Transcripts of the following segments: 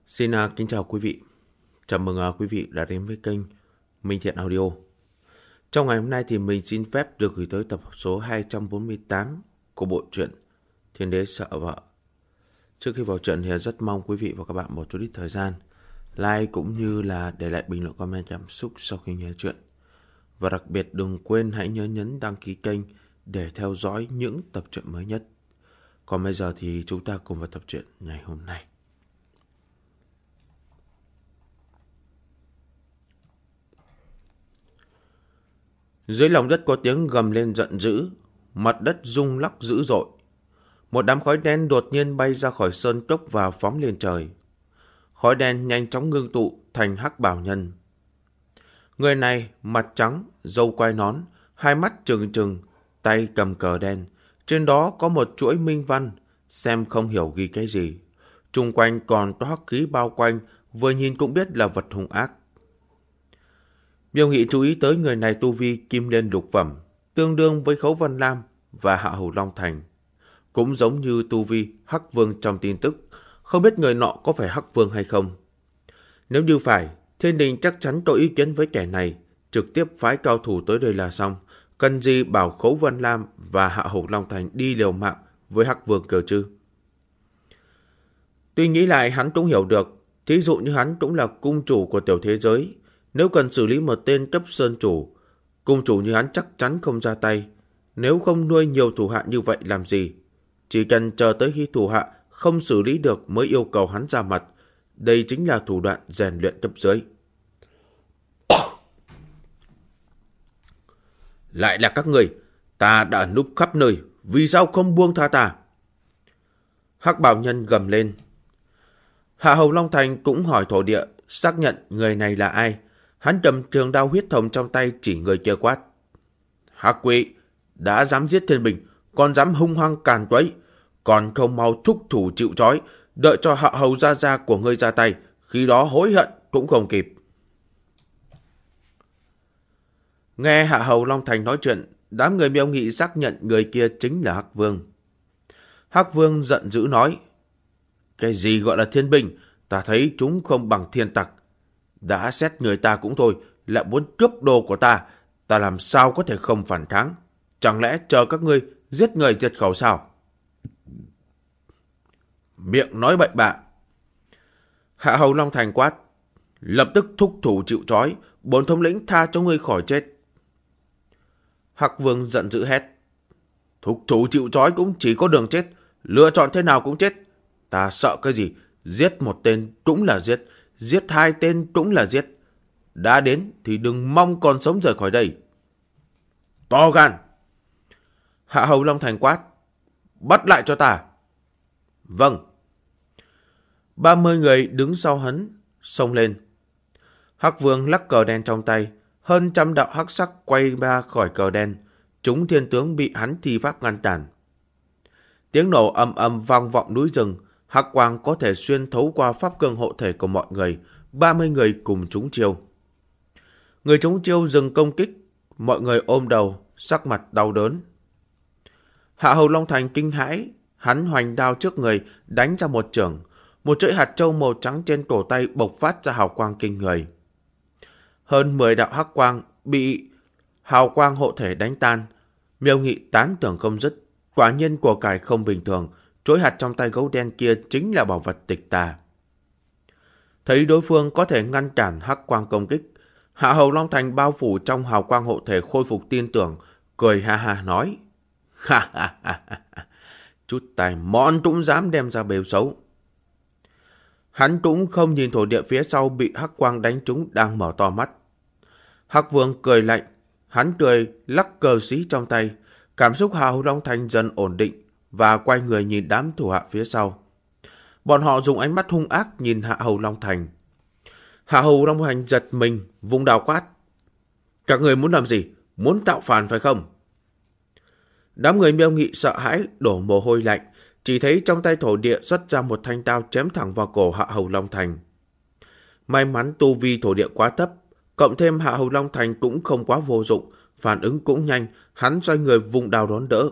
Xin kính chào quý vị. Chào mừng quý vị đã đến với kênh Minh Thiện Audio. Trong ngày hôm nay thì mình xin phép được gửi tới tập số 248 của bộ truyện Thiên Đế Sợ Vợ. Trước khi vào truyện thì rất mong quý vị và các bạn một chút ít thời gian like cũng như là để lại bình luận comment cảm xúc sau khi nghe truyện. Và đặc biệt đừng quên hãy nhớ nhấn đăng ký kênh để theo dõi những tập truyện mới nhất. Còn bây giờ thì chúng ta cùng vào tập truyện ngày hôm nay. Dưới lòng đất có tiếng gầm lên giận dữ, mặt đất rung lắc dữ dội. Một đám khói đen đột nhiên bay ra khỏi sơn cốc và phóng lên trời. Khói đen nhanh chóng ngưng tụ thành Hắc Bào Nhân. Người này mặt trắng, râu quai nón, hai mắt trừng trừng, tay cầm cờ đen. Trên đó có một chuỗi minh văn, xem không hiểu ghi cái gì. Trung quanh còn có hắc khí bao quanh, vừa nhìn cũng biết là vật hung ác. Miêu Nghị chú ý tới người này tu vi kim liên lục phẩm, tương đương với Khấu Vân Lam và Hạ Hầu Long Thành. Cũng giống như tu vi Hắc Vương trong tin tức, không biết người nọ có phải Hắc Vương hay không. Nếu như phải, Thiên Đình chắc chắn có ý kiến với kẻ này, trực tiếp phái cao thủ tới đây là xong. Cần gì bảo Khấu Vân Lam và Hạ Hầu Long Thành đi liều mạng với Hắc Vương cơ chứ? Tuy nghĩ lại hắn cũng hiểu được, thí dụ như hắn cũng là cung chủ của tiểu thế giới. Nếu cần xử lý một tên cấp sơn chủ, cung chủ như hắn chắc chắn không ra tay. Nếu không nuôi nhiều thủ hạ như vậy làm gì? Chỉ cần chờ tới khi thủ hạ không xử lý được mới yêu cầu hắn ra mặt. Đây chính là thủ đoạn rèn luyện cấp dưới. Lại là các người, ta đã núp khắp nơi, vì sao không buông tha ta? Hắc Bào Nhân gầm lên. Hạ Hầu Long Thành cũng hỏi thổ địa, xác nhận người này là ai. Hắn cầm trường đao huyết thống trong tay chỉ người kia quát. Hắc Quỷ, đã dám giết Thiên Bình, còn dám hung hăng càn quấy, còn không mau thúc thủ chịu trói, đợi cho Hạ Hầu gia của ngươi ra tay, khi đó hối hận cũng không kịp. Nghe Hạ Hầu Long Thành nói chuyện, đám người Miêu Nghị xác nhận người kia chính là Hắc Vương. Hắc Vương giận dữ nói. Cái gì gọi là Thiên Bình, ta thấy chúng không bằng thiên tặc. Đã xét người ta cũng thôi, lại muốn cướp đồ của ta, ta làm sao có thể không phản kháng? Chẳng lẽ chờ các ngươi giết người diệt khẩu sao? Miệng nói bậy bạ. Hạ Hầu Long Thành quát. Lập tức thúc thủ chịu trói, bổn thống lĩnh tha cho ngươi khỏi chết. Hắc Vương giận dữ hét. Thúc thủ chịu trói cũng chỉ có đường chết, lựa chọn thế nào cũng chết. Ta sợ cái gì? Giết một tên cũng là giết, giết hai tên cũng là giết. Đã đến thì đừng mong còn sống rời khỏi đây. To gan! Hạ Hầu Long Thành quát. Bắt lại cho ta. Vâng. 30 người đứng sau hắn, xông lên. Hắc Vương lắc cờ đen trong tay, hơn trăm đạo hắc sắc quay ra khỏi cờ đen. Chúng thiên tướng bị hắn thi pháp ngăn cản. Tiếng nổ ầm ầm vang vọng núi rừng. Hắc quang có thể xuyên thấu qua pháp cương hộ thể của mọi người. 30 người cùng trúng chiêu. Người trúng chiêu dừng công kích. Mọi người ôm đầu, sắc mặt đau đớn. Hạ Hầu Long Thành kinh hãi. Hắn hoành đao trước người, đánh ra một chưởng. Một chuỗi hạt châu màu trắng trên cổ tay bộc phát ra hào quang kinh người. Hơn 10 đạo hắc quang bị hào quang hộ thể đánh tan. Miêu Nghị tán tưởng không dứt. Quả nhiên của cải không bình thường. Chuỗi hạt trong tay gấu đen kia chính là bảo vật tịch tà. Thấy đối phương có thể ngăn cản hắc quang công kích, Hạ Hầu Long Thành bao phủ trong hào quang hộ thể khôi phục tin tưởng, cười ha ha nói. Ha ha ha ha, chút tài mọn cũng dám đem ra bêu xấu. Hắn cũng không nhìn thổ địa phía sau bị hắc quang đánh trúng đang mở to mắt. Hắc Vương cười lạnh, hắn cười lắc cờ xí trong tay, cảm xúc Hạ Hầu Long Thành dần ổn định và quay người nhìn đám thủ hạ phía sau. Bọn họ dùng ánh mắt hung ác nhìn Hạ Hầu Long Thành. Hạ Hầu Long Thành giật mình, vung đao quát. Các người muốn làm gì? Muốn tạo phản phải không? Đám người Miêu Nghị sợ hãi, đổ mồ hôi lạnh, chỉ thấy trong tay thổ địa xuất ra một thanh đao chém thẳng vào cổ Hạ Hầu Long Thành. May mắn tu vi thổ địa quá thấp, cộng thêm Hạ Hầu Long Thành cũng không quá vô dụng, phản ứng cũng nhanh, hắn xoay người vung đao đón đỡ.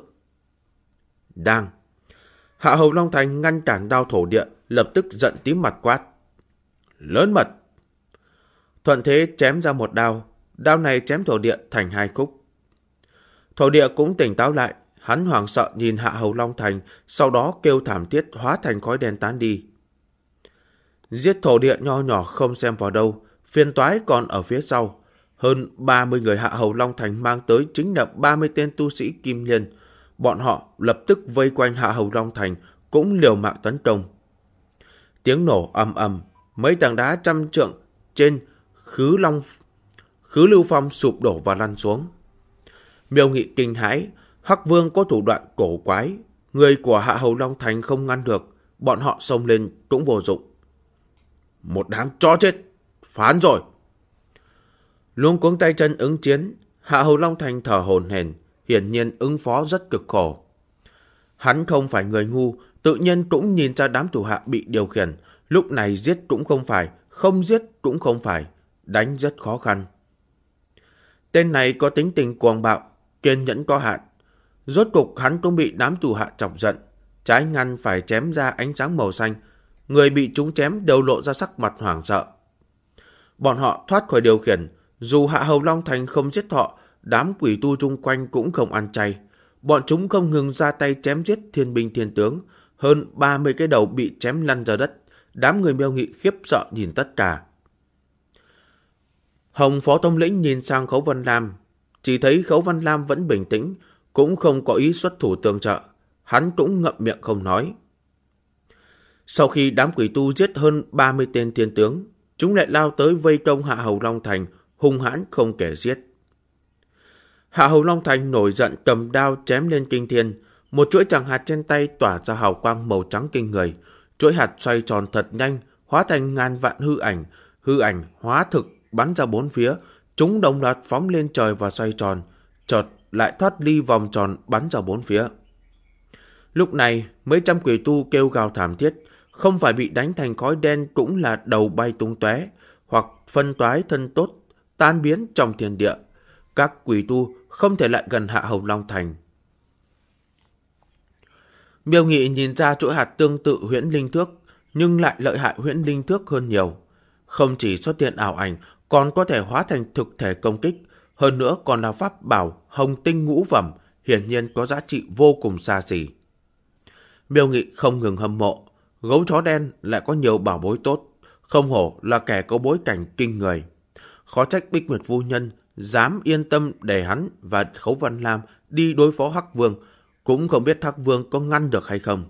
Đang. Hạ Hầu Long Thành ngăn cản đao thổ địa, lập tức giận tím mặt quát. Lớn mật. Thuận thế chém ra một đao. Đao này chém thổ địa thành hai khúc. Thổ địa cũng tỉnh táo lại. Hắn hoảng sợ nhìn Hạ Hầu Long Thành, sau đó kêu thảm thiết hóa thành khói đen tán đi. Giết thổ địa nho nhỏ không xem vào đâu, phiền toái còn ở phía sau. Hơn 30 người Hạ Hầu Long Thành mang tới chính là 30 tên tu sĩ Kim Liên. Bọn họ lập tức vây quanh Hạ Hầu Long Thành, cũng liều mạng tấn công. Tiếng nổ ầm ầm, mấy tảng đá trăm trượng trên Khứ Lưu Phong sụp đổ và lăn xuống. Miêu Nghị kinh hãi, Hắc Vương có thủ đoạn cổ quái, người của Hạ Hầu Long Thành không ngăn được, bọn họ xông lên cũng vô dụng. Một đám chó chết, phán rồi. Luống cuống tay chân ứng chiến, Hạ Hầu Long Thành thở hổn hển, hiển nhiên ứng phó rất cực khổ. Hắn không phải người ngu, tự nhiên cũng nhìn ra đám thủ hạ bị điều khiển, lúc này giết cũng không phải, không giết cũng không phải, đánh rất khó khăn. Tên này có tính tình cuồng bạo, kiên nhẫn có hạn. Rốt cục hắn cũng bị đám thủ hạ chọc giận, trái ngăn phải chém ra ánh sáng màu xanh. Người bị chúng chém đều lộ ra sắc mặt hoảng sợ. Bọn họ thoát khỏi điều khiển, dù Hạ Hầu Long Thành không giết họ, đám quỷ tu chung quanh cũng không ăn chay. Bọn chúng không ngừng ra tay chém giết thiên binh thiên tướng, hơn 30 cái đầu bị chém lăn ra đất. Đám người Miêu Nghị khiếp sợ nhìn tất cả. Hồng Phó Thống lĩnh nhìn sang Khấu Văn Lam, chỉ thấy Khấu Văn Lam vẫn bình tĩnh, cũng không có ý xuất thủ tương trợ. Hắn cũng ngậm miệng không nói. Sau khi đám quỷ tu giết hơn 30 tên thiên tướng, chúng lại lao tới vây công Hạ Hầu Long Thành, hung hãn không kể xiết. Hạ Hầu Long Thành nổi giận cầm đao chém lên kinh thiên, một chuỗi tràng hạt trên tay tỏa ra hào quang màu trắng kinh người. Chuỗi hạt xoay tròn thật nhanh, hóa thành ngàn vạn hư ảnh hóa thực bắn ra bốn phía, chúng đồng loạt phóng lên trời và xoay tròn, chợt lại thoát ly vòng tròn bắn ra bốn phía. Lúc này, mấy trăm quỷ tu kêu gào thảm thiết, không phải bị đánh thành khói đen cũng là đầu bay tung tóe, hoặc phân toái thân tốt, tan biến trong thiên địa. Các quỷ tu không thể lại gần Hạ Hầu Long Thành. Miêu Nghị nhìn ra chuỗi hạt tương tự huyễn linh thước, nhưng lại lợi hại huyễn linh thước hơn nhiều. Không chỉ xuất hiện ảo ảnh, còn có thể hóa thành thực thể công kích, hơn nữa còn là pháp bảo hồng tinh ngũ phẩm, hiển nhiên có giá trị vô cùng xa xỉ. Miêu Nghị không ngừng hâm mộ, gấu chó đen lại có nhiều bảo bối tốt, không hổ là kẻ có bối cảnh kinh người. Khó trách Bích Nguyệt Phu Nhân dám yên tâm để hắn và Khấu Văn Lam đi đối phó Hắc Vương, cũng không biết Hắc Vương có ngăn được hay không.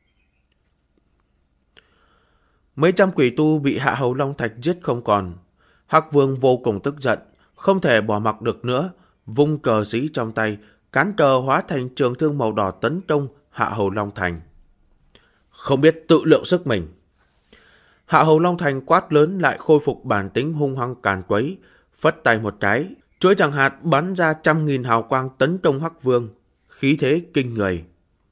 Mấy trăm quỷ tu bị Hạ Hầu Long Thạch giết không còn. Hắc Vương vô cùng tức giận, không thể bỏ mặc được nữa, vung cờ sĩ trong tay, cán cờ hóa thành trường thương màu đỏ tấn công Hạ Hầu Long Thành. Không biết tự lượng sức mình. Hạ Hầu Long Thành quát lớn lại khôi phục bản tính hung hăng càn quấy, phất tay một cái, chuỗi tràng hạt bắn ra 100.000 hào quang tấn công Hắc Vương, khí thế kinh người.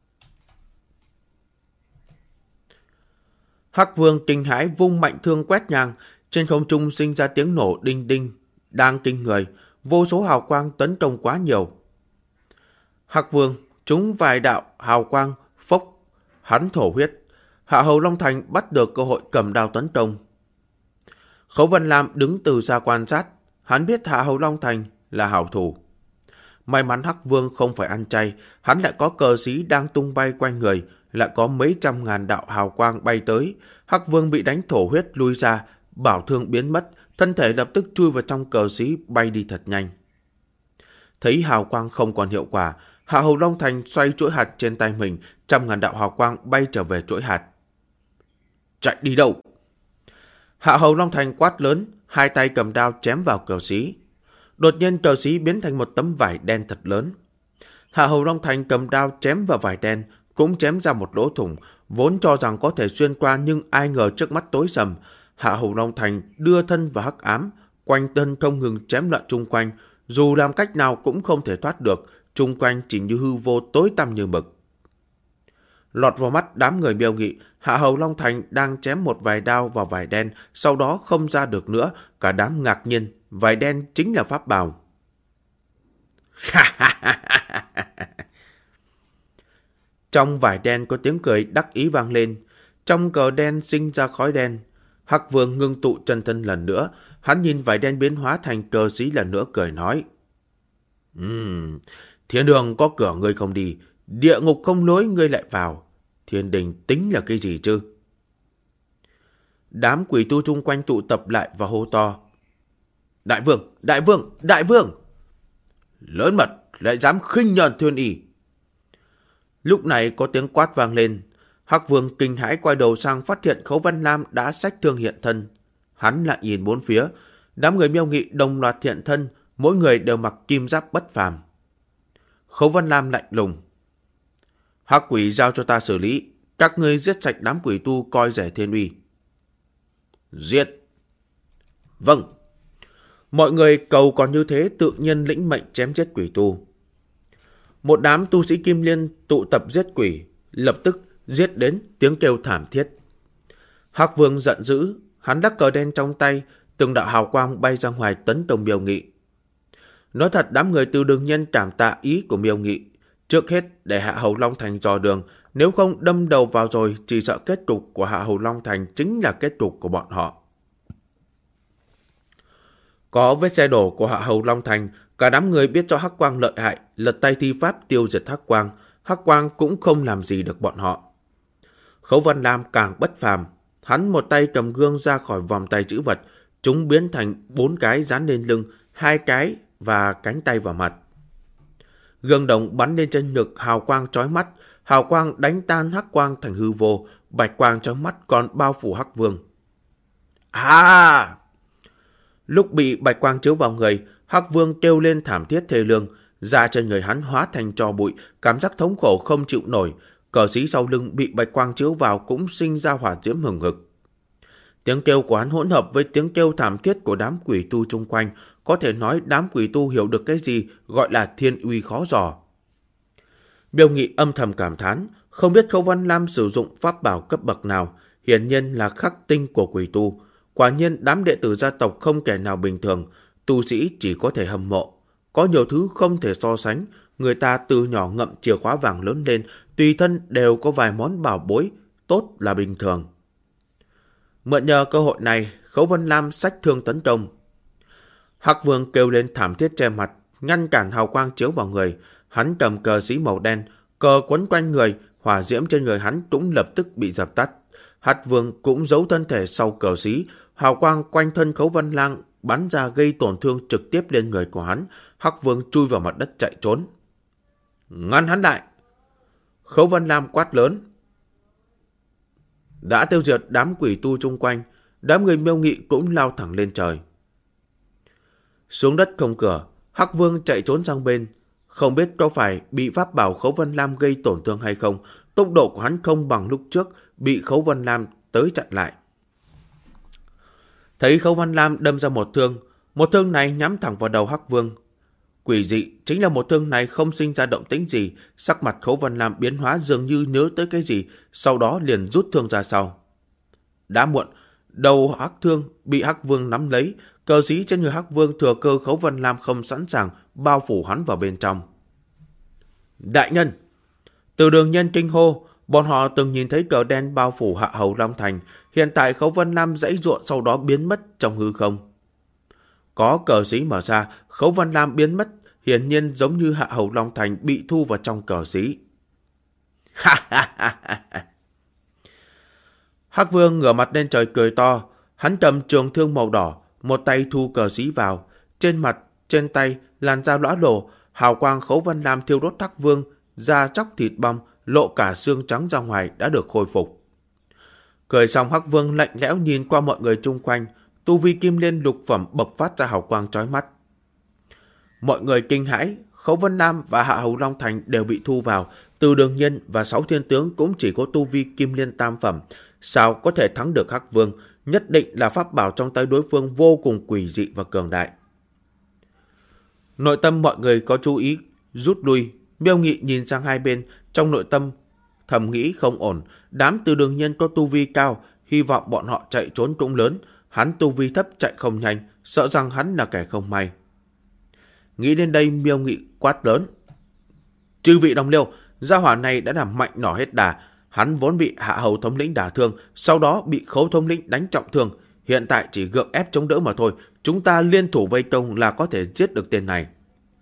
Hắc Vương kinh hãi vung mạnh thương quét ngang, trên không trung sinh ra tiếng nổ đinh đinh, đang kinh người, vô số hào quang tấn công quá nhiều. Hắc Vương trúng vài đạo hào quang, phốc, hắn thổ huyết. Hạ Hầu Long Thành bắt được cơ hội cầm đao tấn công. Khấu Văn Lam đứng từ xa quan sát, hắn biết Hạ Hầu Long Thành là hảo thủ. May mắn Hắc Vương không phải ăn chay, hắn lại có cờ sĩ đang tung bay quanh người, lại có mấy trăm ngàn đạo hào quang bay tới. Hắc Vương bị đánh thổ huyết lui ra, bảo thương biến mất, thân thể lập tức chui vào trong cờ sĩ bay đi thật nhanh. Thấy hào quang không còn hiệu quả, Hạ Hầu Long Thành xoay chuỗi hạt trên tay mình, 100.000 đạo hào quang bay trở về chuỗi hạt. Chạy đi đâu? Hạ Hầu Long Thành quát lớn, hai tay cầm đao chém vào cờ sĩ. Đột nhiên cờ sĩ biến thành một tấm vải đen thật lớn. Hạ Hầu Long Thành cầm đao chém vào vải đen, cũng chém ra một lỗ thủng, vốn cho rằng có thể xuyên qua nhưng ai ngờ trước mắt tối sầm. Hạ Hầu Long Thành đưa thân vào hắc ám, quanh thân không ngừng chém loạn chung quanh, dù làm cách nào cũng không thể thoát được, chung quanh chỉ như hư vô tối tăm như mực. Lọt vào mắt đám người Miêu Nghị, Hạ Hầu Long Thành đang chém một vài đao vào vải đen, sau đó không ra được nữa, cả đám ngạc nhiên, vải đen chính là pháp bào. Trong vải đen có tiếng cười đắc ý vang lên, trong cờ đen sinh ra khói đen. Hắc Vương ngưng tụ chân thân lần nữa, hắn nhìn vải đen biến hóa thành cờ sĩ lần nữa cười nói. Thiên đường có cửa ngươi không đi, địa ngục không lối ngươi lại vào. Thiên đình tính là cái gì chứ? Đám quỷ tu chung quanh tụ tập lại và hô to. Đại vương, đại vương, đại vương! Lớn mật, lại dám khinh nhờn Thiên Y. Lúc này có tiếng quát vang lên. Hắc Vương kinh hãi quay đầu sang phát hiện Khấu Văn Lam đã xách thương hiện thân. Hắn lại nhìn bốn phía, đám người Miêu Nghị đồng loạt hiện thân, mỗi người đều mặc kim giáp bất phàm. Khấu Văn Lam lạnh lùng. Hắc quỷ giao cho ta xử lý, các ngươi giết sạch đám quỷ tu coi rẻ Thiên Uy. Giết! Vâng! Mọi người cầu còn như thế tự nhiên lĩnh mệnh chém giết quỷ tu. Một đám tu sĩ Kim Liên tụ tập giết quỷ, lập tức giết đến tiếng kêu thảm thiết. Hắc Vương giận dữ, hắn đắc cờ đen trong tay, từng đạo hào quang bay ra ngoài tấn công Miêu Nghị. Nói thật, đám người Từ Đường Nhân cảm tạ ý của Miêu Nghị. Trước hết để Hạ Hầu Long Thành dò đường, nếu không đâm đầu vào rồi chỉ sợ kết cục của Hạ Hầu Long Thành chính là kết cục của bọn họ. Có vết xe đổ của Hạ Hầu Long Thành, cả đám người biết cho Hắc Quang lợi hại, lật tay thi pháp tiêu diệt Hắc Quang cũng không làm gì được bọn họ. Khấu Văn Lam càng bất phàm, hắn một tay cầm gương ra khỏi vòng tay chữ vật, chúng biến thành 4 cái dán lên lưng, 2 cái và cánh tay vào mặt. Gương đồng bắn lên trên ngực, hào quang chói mắt, hào quang đánh tan Hắc Quang thành hư vô, bạch quang trong mắt còn bao phủ Hắc Vương. Lúc bị bạch quang chiếu vào người, Hắc Vương kêu lên thảm thiết thê lương, da trên người hắn hóa thành tro bụi, cảm giác thống khổ không chịu nổi. Cờ sĩ sau lưng bị bạch quang chiếu vào cũng sinh ra hỏa diễm hừng hực. Tiếng kêu của hắn hỗn hợp với tiếng kêu thảm thiết của đám quỷ tu chung quanh, có thể nói đám quỷ tu hiểu được cái gì gọi là thiên uy khó dò. Miêu Nghị âm thầm cảm thán, không biết Khấu Văn Lam sử dụng pháp bảo cấp bậc nào, hiển nhiên là khắc tinh của quỷ tu. Quả nhiên đám đệ tử gia tộc không kẻ nào bình thường, tu sĩ chỉ có thể hâm mộ. Có nhiều thứ không thể so sánh, người ta từ nhỏ ngậm chìa khóa vàng lớn lên, tùy thân đều có vài món bảo bối, tốt là bình thường. Mượn nhờ cơ hội này, Khấu Văn Lam xách thương tấn công. Hắc Vương kêu lên thảm thiết che mặt, ngăn cản hào quang chiếu vào người. Hắn cầm cờ sĩ màu đen, cờ quấn quanh người, hỏa diễm trên người hắn cũng lập tức bị dập tắt. Hắc Vương cũng giấu thân thể sau cờ sĩ, hào quang quanh thân Khấu Văn Lam bắn ra gây tổn thương trực tiếp lên người của hắn. Hắc Vương chui vào mặt đất chạy trốn. Ngăn hắn lại! Khấu Văn Lam quát lớn. Đã tiêu diệt đám quỷ tu chung quanh, đám người Miêu Nghị cũng lao thẳng lên trời. Xuống đất không cửa, Hắc Vương chạy trốn sang bên. Không biết có phải bị pháp bảo Khấu Văn Lam gây tổn thương hay không, tốc độ của hắn không bằng lúc trước, bị Khấu Văn Lam tới chặn lại. Thấy Khấu Văn Lam đâm ra một thương này nhắm thẳng vào đầu Hắc Vương. Quỷ dị chính là một thương này không sinh ra động tĩnh gì, sắc mặt Khấu Văn Lam biến hóa dường như nhớ tới cái gì, sau đó liền rút thương ra sau. Đã muộn, đầu Hắc thương bị Hắc Vương nắm lấy, cờ sĩ trên người Hắc Vương thừa cơ Khấu Văn Lam không sẵn sàng bao phủ hắn vào bên trong. Đại nhân! Từ Đường Nhân kinh hô, bọn họ từng nhìn thấy cờ đen bao phủ Hạ Hầu Long Thành, hiện tại Khấu Văn Lam giãy giụa sau đó biến mất trong hư không. Có cờ sĩ mở ra, Khấu Văn Lam biến mất, hiển nhiên giống như Hạ Hầu Long Thành bị thu vào trong cờ sĩ. Hắc Vương ngửa mặt lên trời cười to, hắn cầm trường thương màu đỏ, một tay thu cờ sĩ vào, trên mặt, trên tay, làn da lõa lổ, hào quang Khấu Văn Lam thiêu đốt Hắc Vương, da chóc thịt băm, lộ cả xương trắng ra ngoài đã được khôi phục. Cười xong Hắc Vương lạnh lẽo nhìn qua mọi người chung quanh, tu vi Kim Liên lục phẩm bộc phát ra hào quang chói mắt. Mọi người kinh hãi, Khấu Văn Lam và Hạ Hầu Long Thành đều bị thu vào, Từ Đường Nhân và 6 thiên tướng cũng chỉ có tu vi Kim Liên tam phẩm, sao có thể thắng được Hắc Vương, nhất định là pháp bảo trong tay đối phương vô cùng quỷ dị và cường đại. Nội tâm mọi người có chú ý, rút lui. Miêu Nghị nhìn sang hai bên, trong nội tâm thầm nghĩ không ổn, đám Từ Đường Nhân có tu vi cao, hy vọng bọn họ chạy trốn cũng lớn, hắn tu vi thấp chạy không nhanh, sợ rằng hắn là kẻ không may. Nghĩ đến đây Miêu Nghị quát lớn. Chư vị đồng liêu, gia hỏa này đã làm mạnh nỏ hết đà, Hắn vốn bị Hạ Hầu thống lĩnh đả thương, sau đó bị Khấu thống lĩnh đánh trọng thương, hiện tại chỉ gượng ép chống đỡ mà thôi. Chúng ta liên thủ vây công là có thể giết được tên này.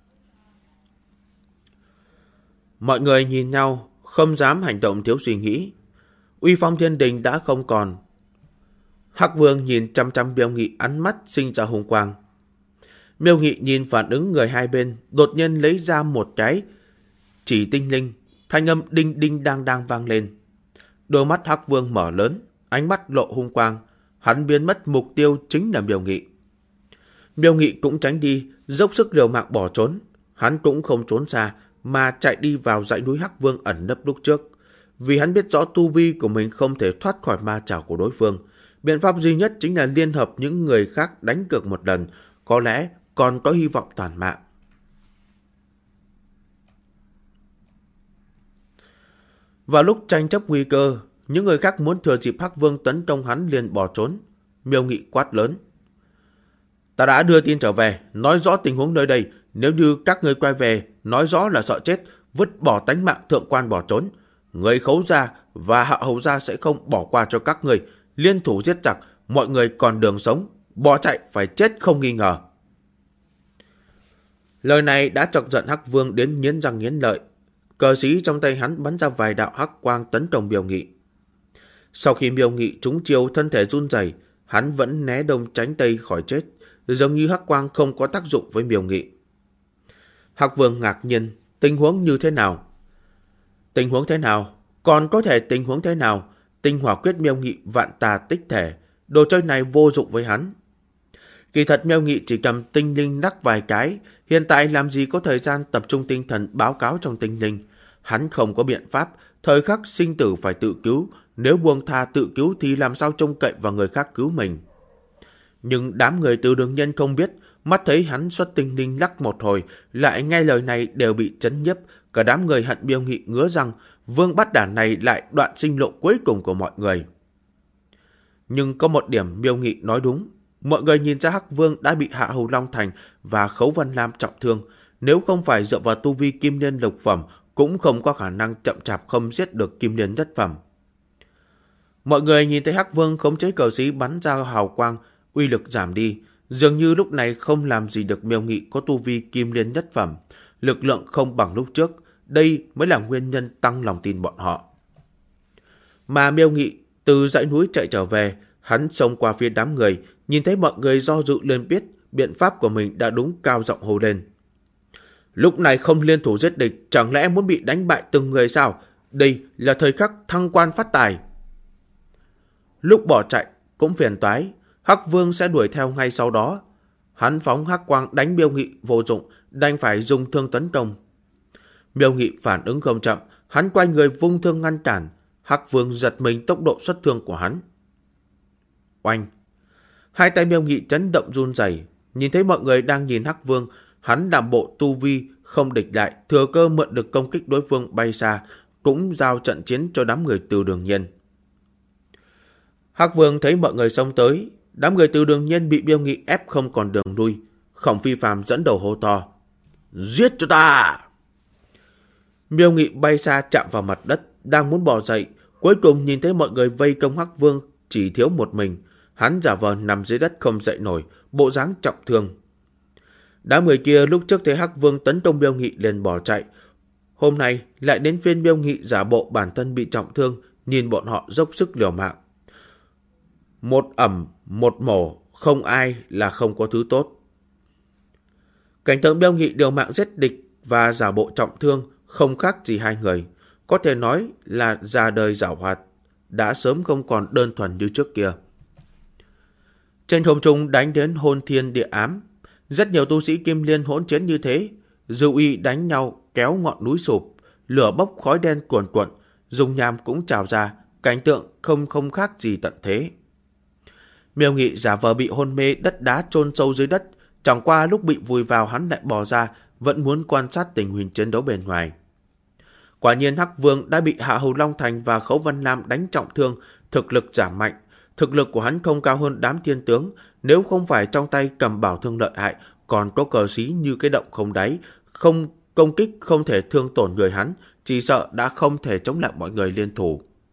Mọi người nhìn nhau, không dám hành động thiếu suy nghĩ. Uy phong thiên đình đã không còn. Hắc Vương nhìn chăm chăm Miêu Nghị, ánh mắt sinh ra hung quang. Miêu Nghị nhìn phản ứng người hai bên, đột nhiên lấy ra một cái chỉ tinh linh, thanh âm đinh đinh đang đang vang lên. Đôi mắt Hắc Vương mở lớn, ánh mắt lộ hung quang, hắn biến mất, mục tiêu chính là Miêu Nghị. Miêu Nghị cũng tránh đi, dốc sức liều mạng bỏ trốn. Hắn cũng không trốn xa, mà chạy đi vào dãy núi Hắc Vương ẩn nấp lúc trước. Vì hắn biết rõ tu vi của mình không thể thoát khỏi ma trảo của đối phương. Biện pháp duy nhất chính là liên hợp những người khác đánh cược một lần, có lẽ còn có hy vọng toàn mạng. Vào lúc tranh chấp nguy cơ, những người khác muốn thừa dịp Hắc Vương tấn công hắn liền bỏ trốn. Miêu Nghị quát lớn: Ta đã đưa tin trở về, nói rõ tình huống nơi đây. Nếu như các ngươi quay về, nói rõ là sợ chết, vứt bỏ tánh mạng thượng quan bỏ trốn, người Khấu gia và Hạ Hầu gia sẽ không bỏ qua cho các ngươi. Liên thủ giết giặc, mọi người còn đường sống, bỏ chạy phải chết không nghi ngờ. Lời này đã chọc giận Hắc Vương đến nghiến răng nghiến lợi. Cờ sĩ trong tay hắn bắn ra vài đạo hắc quang tấn công Miêu Nghị. Sau khi Miêu Nghị trúng chiêu, thân thể run rẩy, hắn vẫn né đông tránh tây khỏi chết, giống như hắc quang không có tác dụng với Miêu Nghị. Hắc Vương ngạc nhiên, tình huống như thế nào? Tình huống thế nào? Còn có thể tình huống thế nào? Tinh hỏa quyết Miêu Nghị vạn tà tích thể, đồ chơi này vô dụng với hắn. Kỳ thật Miêu Nghị chỉ cầm tinh linh đắc vài cái, hiện tại làm gì có thời gian tập trung tinh thần báo cáo trong tinh linh. Hắn không có biện pháp, thời khắc sinh tử phải tự cứu, nếu buông tha tự cứu thì làm sao trông cậy vào người khác cứu mình. Nhưng đám người Từ Đường Nhân không biết, mắt thấy hắn xuất tinh linh lắc một hồi, lại nghe lời này đều bị chấn nhiếp, cả đám người hận Miêu Nghị ngứa răng, vương bắt đản này lại đoạn sinh lộ cuối cùng của mọi người. Nhưng có một điểm Miêu Nghị nói đúng, mọi người nhìn ra Hắc Vương đã bị Hạ Hầu Long Thành và Khấu Văn Lam trọng thương, nếu không phải dựa vào tu vi kim liên lục phẩm, cũng không có khả năng chậm chạp không giết được kim liên nhất phẩm. Mọi người nhìn thấy Hắc Vương khống chế cờ sĩ bắn ra hào quang, uy lực giảm đi, dường như lúc này không làm gì được Miêu Nghị có tu vi kim liên nhất phẩm, lực lượng không bằng lúc trước, đây mới là nguyên nhân tăng lòng tin bọn họ. Mà Miêu Nghị từ dãy núi chạy trở về, hắn xông qua phía đám người, nhìn thấy mọi người do dự lên biết biện pháp của mình đã đúng, cao giọng hô lên: Lúc này không liên thủ giết địch, chẳng lẽ muốn bị đánh bại từng người sao? Đây là thời khắc thăng quan phát tài. Lúc bỏ chạy cũng phiền toái, Hắc Vương sẽ đuổi theo ngay sau đó. Hắn phóng hắc quang đánh Miêu Nghị vô dụng, đành phải dùng thương tấn công. Miêu Nghị phản ứng không chậm, hắn quay người vung thương ngăn cản. Hắc Vương giật mình tốc độ xuất thương của hắn. Oanh! Hai tay Miêu Nghị chấn động run rẩy, nhìn thấy mọi người đang nhìn Hắc Vương, hắn đảm bộ tu vi không địch lại, thừa cơ mượn được công kích đối phương bay xa, cũng giao trận chiến cho đám người Từ Đường Nhân. Hắc Vương thấy mọi người xông tới, đám người Từ Đường Nhân bị Miêu Nghị ép không còn đường lui. Khổng Phi Phàm dẫn đầu hô to: Giết cho ta! Miêu Nghị bay xa chạm vào mặt đất, đang muốn bò dậy, cuối cùng nhìn thấy mọi người vây công Hắc Vương chỉ thiếu một mình. Hắn giả vờ nằm dưới đất không dậy nổi, bộ dáng trọng thương. Đám người kia lúc trước thấy Hắc Vương tấn công Miêu Nghị liền bỏ chạy. Hôm nay lại đến phiên Miêu Nghị giả bộ bản thân bị trọng thương, nhìn bọn họ dốc sức liều mạng. Một ẩm, một mổ, không ai là không có thứ tốt. Cảnh tượng Miêu Nghị liều mạng giết địch và giả bộ trọng thương không khác gì hai người. Có thể nói là già đời giảo hoạt, đã sớm không còn đơn thuần như trước kia. Trên không trung đánh đến hôn thiên địa ám, rất nhiều tu sĩ Kim Liên hỗn chiến như thế, dư uy đánh nhau kéo ngọn núi sụp, lửa bốc khói đen cuồn cuộn, dung nham cũng trào ra, cảnh tượng không khác gì tận thế. Miêu Nghị giả vờ bị hôn mê, đất đá chôn sâu dưới đất, chẳng qua lúc bị vùi vào hắn lại bò ra, vẫn muốn quan sát tình hình chiến đấu bên ngoài. Quả nhiên Hắc Vương đã bị Hạ Hầu Long Thành và Khấu Văn Lam đánh trọng thương, thực lực giảm mạnh. Thực lực của hắn không cao hơn đám thiên tướng, nếu không phải trong tay cầm bảo thương lợi hại, còn có cờ xí như cái động không đáy, không công kích không thể thương tổn người hắn, chỉ sợ đã không thể chống lại mọi người liên thủ.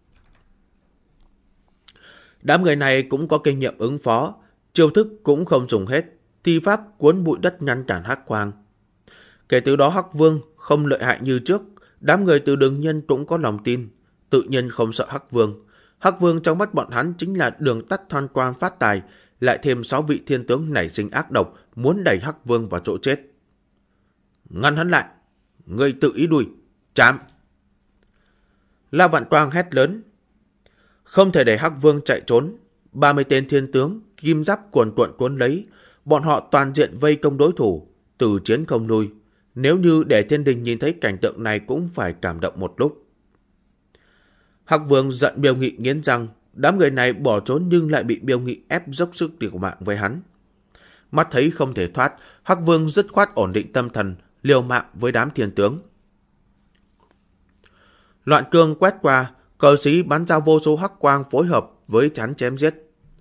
Đám người này cũng có kinh nghiệm ứng phó, chiêu thức cũng không dùng hết, thi pháp cuốn bụi đất ngăn cản Hắc Quang. Kể từ đó Hắc Vương không lợi hại như trước, đám người Từ Đường Nhân cũng có lòng tin, tự nhiên không sợ Hắc Vương. Hắc Vương trong mắt bọn hắn chính là đường tắt thoăn quan phát tài, lại thêm 6 vị thiên tướng nảy sinh ác độc, muốn đẩy Hắc Vương vào chỗ chết. Ngăn hắn lại, ngươi tự ý đuổi, chạm. La Vạn Quang hét lớn. Không thể để Hắc Vương chạy trốn, 30 tên thiên tướng, kim giáp cuồn cuộn cuốn lấy, bọn họ toàn diện vây công đối thủ, từ chiến không lui. Nếu như để thiên đình nhìn thấy cảnh tượng này cũng phải cảm động một lúc. Hắc Vương giận Miêu Nghị nghiến răng, đám người này bỏ trốn nhưng lại bị Miêu Nghị ép dốc sức liều mạng với hắn. Mắt thấy không thể thoát, Hắc Vương dứt khoát ổn định tâm thần, liều mạng với đám thiên tướng. Loạn cương quét qua, cờ sĩ bắn ra vô số hắc quang phối hợp với chắn chém giết.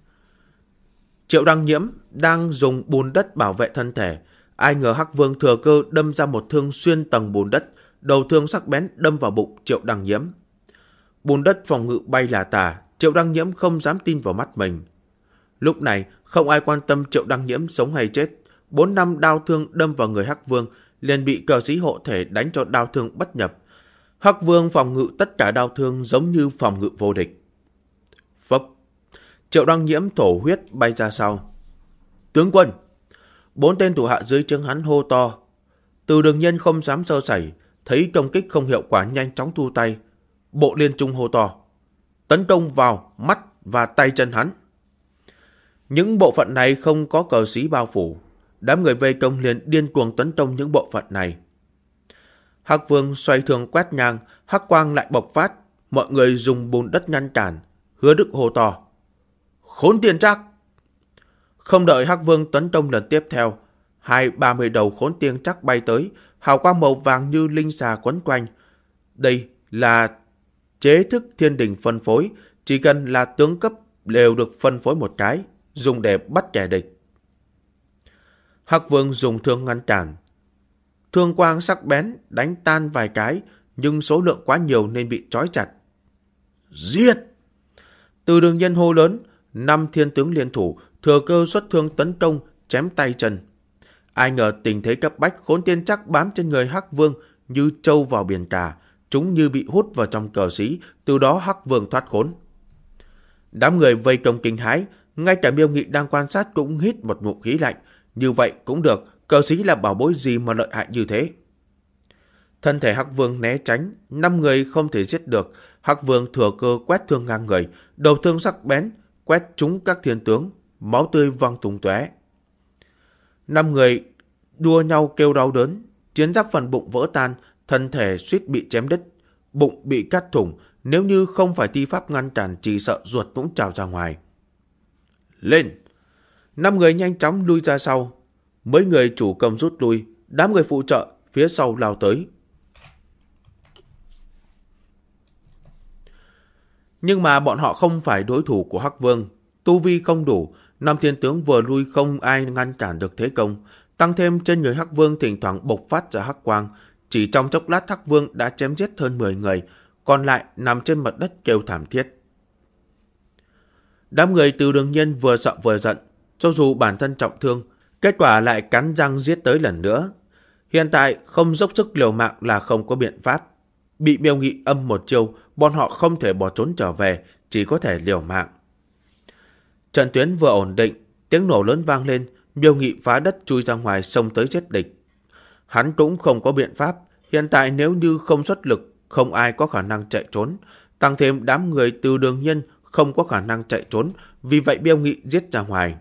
Triệu Đăng Nhiễm đang dùng bùn đất bảo vệ thân thể, ai ngờ Hắc Vương thừa cơ đâm ra một thương xuyên tầng bùn đất, đầu thương sắc bén đâm vào bụng Triệu Đăng Nhiễm. Bùn đất phòng ngự bay là tả, Triệu Đăng Nhiễm không dám tin vào mắt mình. Lúc này không ai quan tâm Triệu Đăng Nhiễm sống hay chết, 4 năm đao thương đâm vào người Hắc Vương liền bị cờ sĩ hộ thể đánh cho đao thương bất nhập. Hắc Vương phòng ngự tất cả đao thương giống như phòng ngự vô địch. Phốc, Triệu Đăng Nhiễm thổ huyết bay ra sau. Tướng quân! 4 tên thủ hạ dưới trướng hắn hô to. Từ Đường Nhân không dám sơ sẩy, thấy công kích không hiệu quả nhanh chóng thu tay. Bộ Liên Trung hô to. Tấn công vào mắt và tay chân hắn. Những bộ phận này không có cờ sĩ bao phủ. Đám người vây công liền điên cuồng tấn công những bộ phận này. Hắc Vương xoay thường quét ngang, hắc quang lại bộc phát. Mọi người dùng bùn đất ngăn cản. Hứa Đức hô to. Khốn tiền trác! Không đợi Hắc Vương tấn công lần tiếp theo, 20-30 đầu khốn tiên trác bay tới, hào quang màu vàng như linh xà quấn quanh. Đây là chế thức thiên đình phân phối, chỉ cần là tướng cấp đều được phân phối một cái, dùng để bắt kẻ địch. Hắc Vương dùng thương ngăn cản. Thương quang sắc bén đánh tan vài cái, nhưng số lượng quá nhiều nên bị trói chặt. Giết! Từ Đường Nhân hô lớn, 5 thiên tướng liên thủ, thừa cơ xuất thương tấn công, chém tay chân. Ai ngờ tình thế cấp bách, khốn tiên trác bám trên người Hắc Vương như trâu vào biển cả, chúng như bị hút vào trong cờ sĩ, từ đó Hắc Vương thoát khốn. Đám người vây công kinh hãi, ngay cả Miêu Nghị đang quan sát cũng hít một ngụm khí lạnh. Như vậy cũng được, cờ sĩ là bảo bối gì mà lợi hại như thế? Thân thể Hắc Vương né tránh, 5 người không thể giết được. Hắc Vương thừa cơ quét thương ngang người, đầu thương sắc bén, quét trúng các thiên tướng, máu tươi văng tung tóe. 5 người đua nhau kêu đau đớn, chiến giáp phần bụng vỡ tan, thân thể suýt bị chém đứt, bụng bị cắt thủng, nếu như không phải thi pháp ngăn cản chỉ sợ ruột cũng trào ra ngoài. Lên! 5 người nhanh chóng lui ra sau, mấy người chủ công rút lui, đám người phụ trợ phía sau lao tới. Nhưng mà bọn họ không phải đối thủ của Hắc Vương, tu vi không đủ, 5 thiên tướng vừa lui không ai ngăn cản được thế công, tăng thêm trên người Hắc Vương thỉnh thoảng bộc phát ra hắc quang, chỉ trong chốc lát Hắc Vương đã chém giết hơn 10 người, còn lại nằm trên mặt đất kêu thảm thiết. Đám người Từ Đường Nhân vừa sợ vừa giận, cho dù bản thân trọng thương, kết quả lại cắn răng giết tới lần nữa. Hiện tại không dốc sức liều mạng là không có biện pháp. Bị Miêu Nghị âm một chiêu, bọn họ không thể bỏ trốn trở về, chỉ có thể liều mạng. Trận tuyến vừa ổn định, tiếng nổ lớn vang lên, Miêu Nghị phá đất chui ra ngoài xông tới giết địch. Hắn cũng không có biện pháp, hiện tại nếu như không xuất lực, không ai có khả năng chạy trốn. Tăng thêm đám người Từ Đường Nhân không có khả năng chạy trốn, vì vậy Miêu Nghị giết ra ngoài.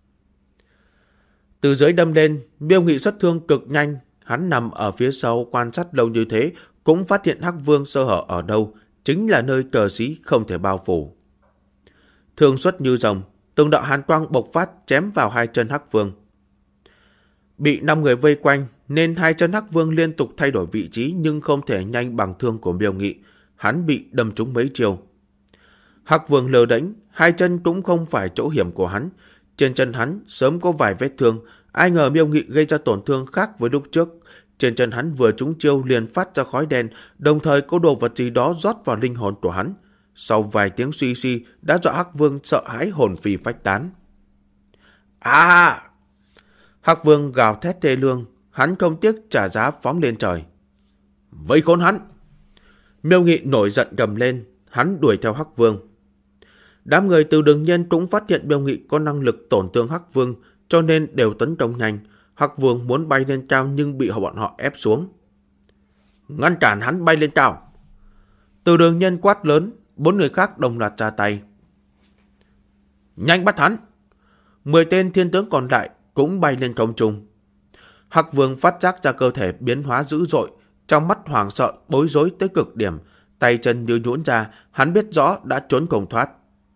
Từ dưới đâm lên, Miêu Nghị xuất thương cực nhanh, hắn nằm ở phía sau quan sát lâu như thế, cũng phát hiện Hắc Vương sơ hở ở đâu, chính là nơi cờ sĩ không thể bao phủ. Thương xuất như rồng, từng đạo hàn quang bộc phát chém vào hai chân Hắc Vương. Bị 5 người vây quanh nên hai chân Hắc Vương liên tục thay đổi vị trí nhưng không thể nhanh bằng thương của Miêu Nghị, hắn bị đâm trúng mấy chiều. Hắc Vương lờ đễnh, hai chân cũng không phải chỗ hiểm của hắn, trên chân hắn sớm có vài vết thương, ai ngờ Miêu Nghị gây ra tổn thương khác với lúc trước. Trên chân hắn vừa trúng chiêu liền phát ra khói đen, đồng thời có đồ vật gì đó rót vào linh hồn của hắn. sau vài tiếng suy suy đã dọa Hắc Vương sợ hãi hồn phi phách tán. À! Hắc Vương gào thét thê lương, hắn không tiếc trả giá phóng lên trời. Vây khốn hắn! Miêu Nghị nổi giận gầm lên, hắn đuổi theo Hắc Vương. Đám người Từ Đường Nhân cũng phát hiện Miêu Nghị có năng lực tổn thương Hắc Vương, cho nên đều tấn công nhanh. Hắc Vương muốn bay lên cao nhưng bị bọn họ ép xuống. Ngăn cản hắn bay lên cao! Từ Đường Nhân quát lớn, 4 người khác đồng loạt ra tay. Nhanh bắt hắn! 10 tên thiên tướng còn lại cũng bay lên không trung. Hắc Vương phát giác ra cơ thể biến hóa dữ dội, trong mắt hoảng sợ, bối rối tới cực điểm, tay chân như nhũn ra, hắn biết rõ đã trốn không thoát.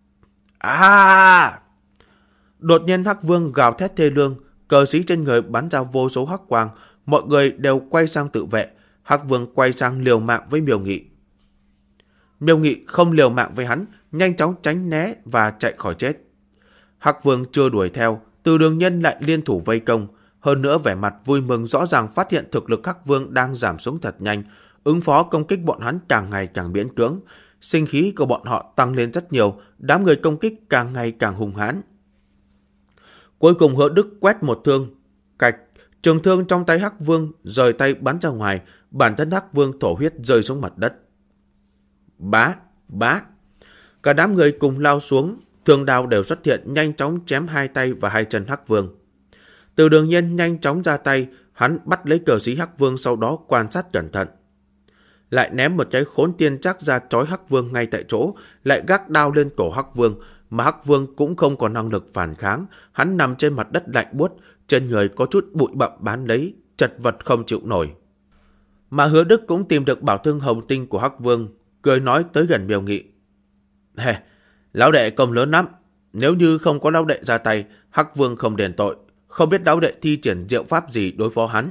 À! Đột nhiên Hắc Vương gào thét thê lương, cờ sĩ trên người bắn ra vô số hắc quang, mọi người đều quay sang tự vệ. Hắc Vương quay sang liều mạng với Miêu Nghị. Miêu Nghị không liều mạng với hắn, nhanh chóng tránh né và chạy khỏi chết. Hắc Vương chưa đuổi theo, Từ Đường Nhân lại liên thủ vây công. Hơn nữa vẻ mặt vui mừng rõ ràng phát hiện thực lực Hắc Vương đang giảm xuống thật nhanh, ứng phó công kích bọn hắn càng ngày càng miễn cưỡng. Sinh khí của bọn họ tăng lên rất nhiều, đám người công kích càng ngày càng hung hãn. Cuối cùng Hứa Đức quét một thương, cạch, trường thương trong tay Hắc Vương rời tay bắn ra ngoài, bản thân Hắc Vương thổ huyết rơi xuống mặt đất. Bá, bá. Cả đám người cùng lao xuống, thương đao đều xuất hiện nhanh chóng chém hai tay và hai chân Hắc Vương. Từ Đường Nhân nhanh chóng ra tay, hắn bắt lấy cờ sĩ Hắc Vương sau đó quan sát cẩn thận. Lại ném một cái khốn tiên trác ra trói Hắc Vương ngay tại chỗ, lại gác đao lên cổ Hắc Vương, mà Hắc Vương cũng không có năng lực phản kháng, hắn nằm trên mặt đất lạnh buốt, trên người có chút bụi bặm bám lấy, chật vật không chịu nổi. Mà Hứa Đức cũng tìm được bảo thương hồng tinh của Hắc Vương, cười nói tới gần Miêu Nghị. Lão đệ công lớn lắm, nếu như không có lão đệ ra tay, Hắc Vương không đền tội, không biết lão đệ thi triển diệu pháp gì đối phó hắn.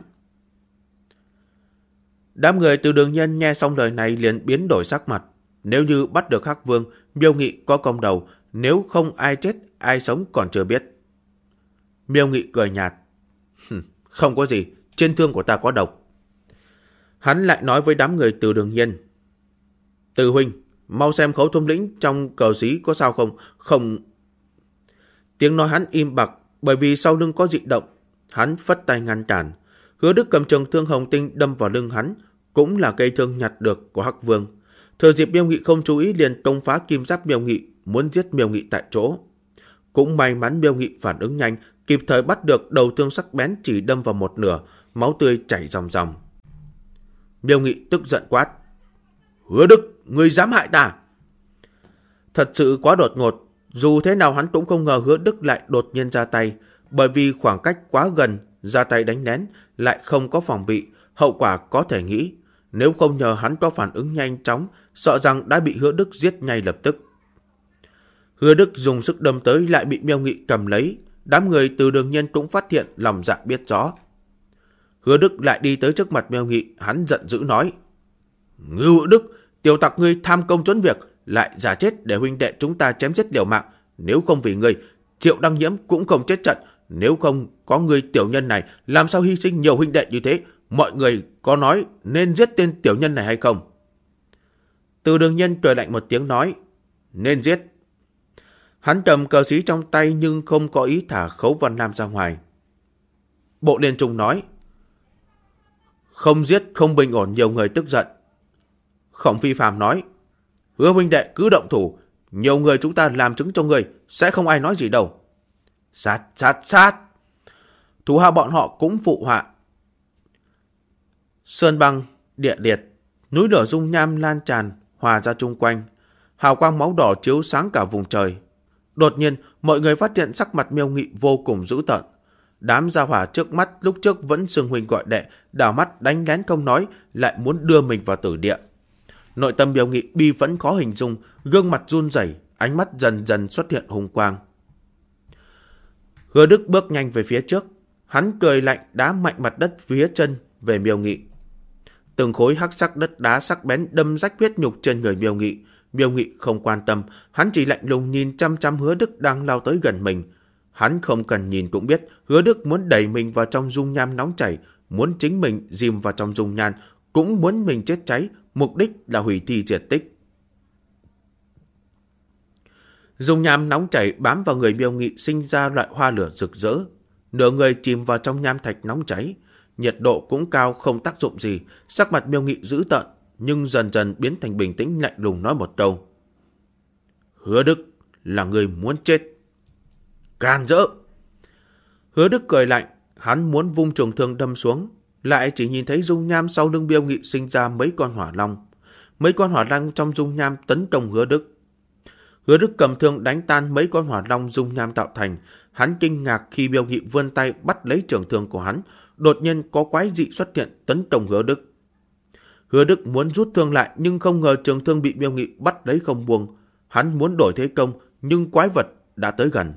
Đám người Từ Đường Nhân nghe xong lời này liền biến đổi sắc mặt. Nếu như bắt được Hắc Vương, Miêu Nghị có công đầu, nếu không ai chết, ai sống còn chưa biết. Miêu Nghị cười nhạt. Không có gì, trên thương của ta có độc. Hắn lại nói với đám người Từ Đường Nhân. Từ huynh, mau xem Khấu thống lĩnh trong cờ xí có sao không? Không. Tiếng nói hắn im bặt bởi vì sau lưng có dị động. Hắn phất tay ngăn cản. Hứa Đức cầm trường thương hồng tinh đâm vào lưng hắn, cũng là cây thương nhặt được của Hắc Vương. Thừa dịp Miêu Nghị không chú ý liền công phá kim giáp Miêu Nghị, muốn giết Miêu Nghị tại chỗ. Cũng may mắn Miêu Nghị phản ứng nhanh, kịp thời bắt được đầu thương sắc bén chỉ đâm vào một nửa, máu tươi chảy ròng ròng. Miêu Nghị tức giận quát. Hứa Đức, ngươi dám hại ta! Thật sự quá đột ngột, dù thế nào hắn cũng không ngờ Hứa Đức lại đột nhiên ra tay, bởi vì khoảng cách quá gần, ra tay đánh lén, lại không có phòng bị, hậu quả có thể nghĩ. Nếu không nhờ hắn có phản ứng nhanh chóng, sợ rằng đã bị Hứa Đức giết ngay lập tức. Hứa Đức dùng sức đâm tới lại bị Miêu Nghị cầm lấy, đám người Từ Đường Nhân cũng phát hiện lòng dạ biết rõ. Hứa Đức lại đi tới trước mặt Miêu Nghị, hắn giận dữ nói. Ngưu Đức, tiểu tặc ngươi tham công trốn việc, lại giả chết để huynh đệ chúng ta chém giết liều mạng. Nếu không vì ngươi, Triệu Đăng Nhiễm cũng không chết trận. Nếu không có ngươi tiểu nhân này, làm sao hy sinh nhiều huynh đệ như thế? Mọi người có nói nên giết tên tiểu nhân này hay không? Từ Đường Nhân cười lạnh một tiếng nói. Nên giết. Hắn cầm cờ xí trong tay nhưng không có ý thả Khấu Văn Lam ra ngoài. Bộ Liên Trung nói. Không giết không bình ổn, nhiều người tức giận. Khổng Phi Phàm nói. Hứa huynh đệ cứ động thủ, nhiều người chúng ta làm chứng cho người, sẽ không ai nói gì đâu. Sát, sát, sát. Thủ hạ bọn họ cũng phụ họa. Sơn băng, địa liệt, núi lửa dung nham lan tràn, hòa ra chung quanh. Hào quang máu đỏ chiếu sáng cả vùng trời. Đột nhiên, mọi người phát hiện sắc mặt Miêu Nghị vô cùng dữ tợn. Đám gia hỏa trước mắt lúc trước vẫn xưng huynh gọi đệ, đảo mắt đánh lén không nói, lại muốn đưa mình vào tử địa. Nội tâm Miêu Nghị bi vẫn khó hình dung, gương mặt run rẩy, ánh mắt dần dần xuất hiện hung quang. Hứa Đức bước nhanh về phía trước, hắn cười lạnh đá mạnh mặt đất phía chân về Miêu Nghị. Từng khối hắc sắc đất đá sắc bén đâm rách huyết nhục trên người Miêu Nghị. Miêu Nghị không quan tâm, hắn chỉ lạnh lùng nhìn chăm chăm Hứa Đức đang lao tới gần mình. Hắn không cần nhìn cũng biết Hứa Đức muốn đẩy mình vào trong dung nham nóng chảy, muốn chính mình dìm vào trong dung nhan, cũng muốn mình chết cháy, mục đích là hủy thi diệt tích. Dung nham nóng chảy bám vào người Miêu Nghị sinh ra loại hoa lửa rực rỡ. Nửa người chìm vào trong nham thạch nóng cháy. Nhiệt độ cũng cao không tác dụng gì. Sắc mặt Miêu Nghị dữ tợn, nhưng dần dần biến thành bình tĩnh lạnh lùng nói một câu. Hứa Đức là người muốn chết. Can dỡ! Hứa Đức cười lạnh, hắn muốn vung trường thương đâm xuống, lại chỉ nhìn thấy dung nham sau lưng Miêu Nghị sinh ra mấy con hỏa long. Mấy con hỏa long trong dung nham tấn công Hứa Đức. Hứa Đức cầm thương đánh tan mấy con hỏa long dung nham tạo thành. Hắn kinh ngạc khi Miêu Nghị vươn tay bắt lấy trường thương của hắn. Đột nhiên có quái dị xuất hiện tấn công Hứa Đức. Hứa Đức muốn rút thương lại, nhưng không ngờ trường thương bị Miêu Nghị bắt lấy không buông. Hắn muốn đổi thế công, nhưng quái vật đã tới gần.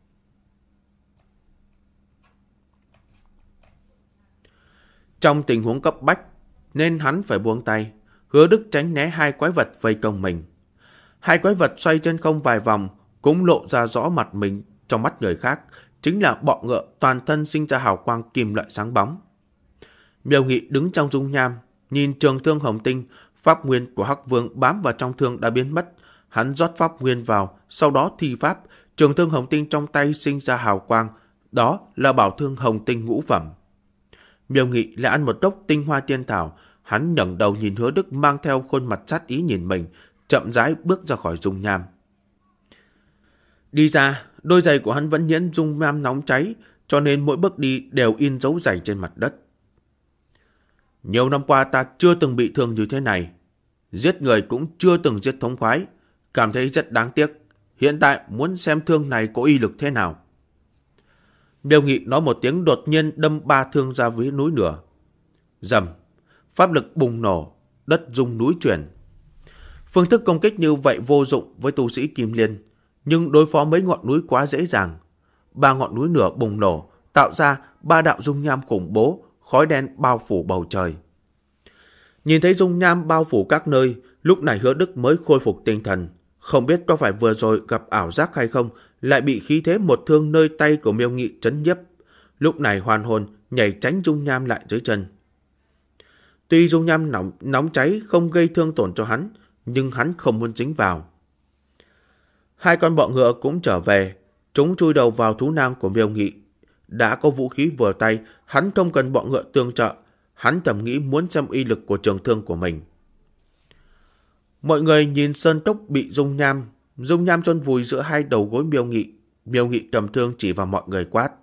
Trong tình huống cấp bách, nên hắn phải buông tay. Hứa Đức tránh né hai quái vật vây công mình. Hai quái vật xoay trên không vài vòng, cũng lộ ra rõ mặt mình trong mắt người khác, chính là bọ ngựa toàn thân sinh ra hào quang kim loại sáng bóng. Miêu Nghị đứng trong dung nham, nhìn trường thương hồng tinh, pháp nguyên của Hắc Vương bám vào trong thương đã biến mất. Hắn rót pháp nguyên vào, sau đó thi pháp, trường thương hồng tinh trong tay sinh ra hào quang, đó là bảo thương hồng tinh ngũ phẩm. Miêu Nghị lại ăn một cốc tinh hoa tiên thảo, hắn ngẩng đầu nhìn Hứa Đức mang theo khuôn mặt sát ý nhìn mình, chậm rãi bước ra khỏi dung nham. Đi ra, đôi giày của hắn vẫn nhiễm dung nham nóng cháy, cho nên mỗi bước đi đều in dấu giày trên mặt đất. Nhiều năm qua ta chưa từng bị thương như thế này, giết người cũng chưa từng giết thống khoái, cảm thấy rất đáng tiếc. Hiện tại muốn xem thương này có uy lực thế nào. Miêu Nghị nói một tiếng đột nhiên đâm ba thương ra với núi lửa. Rầm, pháp lực bùng nổ, đất rung núi chuyển. Phương thức công kích như vậy vô dụng với tu sĩ Kim Liên, nhưng đối phó mấy ngọn núi quá dễ dàng. Ba ngọn núi lửa bùng nổ, tạo ra ba đạo dung nham khủng bố, khói đen bao phủ bầu trời. Nhìn thấy dung nham bao phủ các nơi, lúc này Hứa Đức mới khôi phục tinh thần. Không biết có phải vừa rồi gặp ảo giác hay không, lại bị khí thế một thương nơi tay của Miêu Nghị trấn nhiếp. Lúc này hoàn hồn nhảy tránh dung nham lại dưới chân. Tuy dung nham nóng cháy không gây thương tổn cho hắn, nhưng hắn không muốn dính vào. Hai con bọ ngựa cũng trở về, chúng chui đầu vào thú nang của Miêu Nghị. Đã có vũ khí vừa tay, hắn không cần bọ ngựa tương trợ. Hắn thầm nghĩ muốn xem uy lực của trường thương của mình. Mọi người nhìn sơn tốc bị dung nham chôn vùi giữa hai đầu gối Miêu Nghị. Miêu Nghị cầm thương chỉ vào mọi người quát.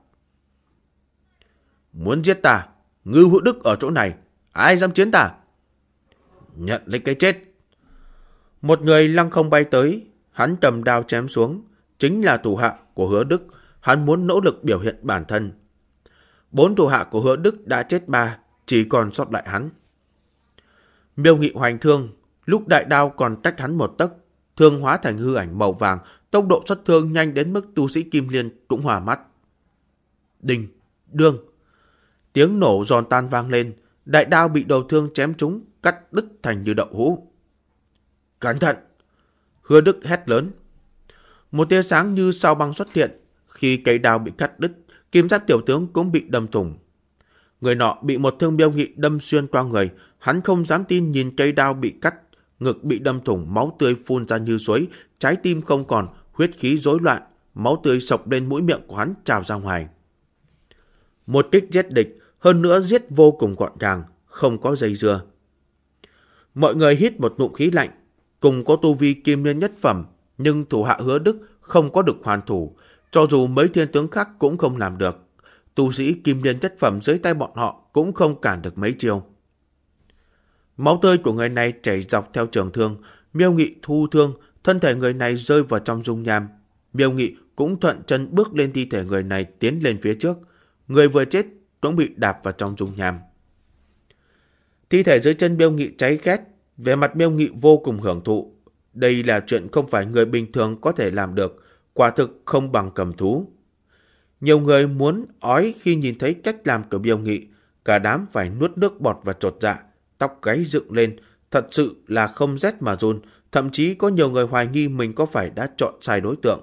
Muốn giết ta, Ngưu Hữu Đức ở chỗ này, ai dám chiến ta? Nhận lấy cái chết. Một người lăng không bay tới, hắn cầm đao chém xuống, chính là thủ hạ của Hứa Đức. Hắn muốn nỗ lực biểu hiện bản thân. 4 thủ hạ của Hứa Đức đã chết 3, chỉ còn sót lại hắn. Miêu Nghị hoành thương, lúc đại đao còn cách hắn một tấc, thương hóa thành hư ảnh màu vàng, tốc độ xuất thương nhanh đến mức tu sĩ Kim Liên cũng hòa mắt. Đinh, đương, tiếng nổ giòn tan vang lên, đại đao bị đầu thương chém trúng, cắt đứt thành như đậu hũ. Cẩn thận! Hứa Đức hét lớn. Một tia sáng như sao băng xuất hiện, khi cây đao bị cắt đứt, kim giáp tiểu tướng cũng bị đâm thủng. Người nọ bị một thương Miêu Nghị đâm xuyên qua người, hắn không dám tin nhìn cây đao bị cắt, ngực bị đâm thủng, máu tươi phun ra như suối, trái tim không còn, huyết khí rối loạn, máu tươi sộc lên mũi miệng của hắn trào ra ngoài. Một kích giết địch, hơn nữa giết vô cùng gọn gàng, không có dây dưa. Mọi người hít một ngụm khí lạnh, cùng có tu vi Kim Liên nhất phẩm, nhưng thủ hạ Hứa Đức không có được hoàn thủ, cho dù mấy thiên tướng khác cũng không làm được. Tu sĩ Kim Liên nhất phẩm dưới tay bọn họ cũng không cản được mấy chiêu. Máu tươi của người này chảy dọc theo trường thương, Miêu Nghị thu thương, thân thể người này rơi vào trong dung nham. Miêu Nghị cũng thuận chân bước lên thi thể người này tiến lên phía trước. Người vừa chết cũng bị đạp vào trong dung nham. Thi thể dưới chân Miêu Nghị cháy khét, vẻ mặt Miêu Nghị vô cùng hưởng thụ. Đây là chuyện không phải người bình thường có thể làm được, quả thực không bằng cầm thú. Nhiều người muốn ói khi nhìn thấy cách làm của Miêu Nghị, cả đám phải nuốt nước bọt và chột dạ, tóc gáy dựng lên, thật sự là không rét mà run, thậm chí có nhiều người hoài nghi mình có phải đã chọn sai đối tượng.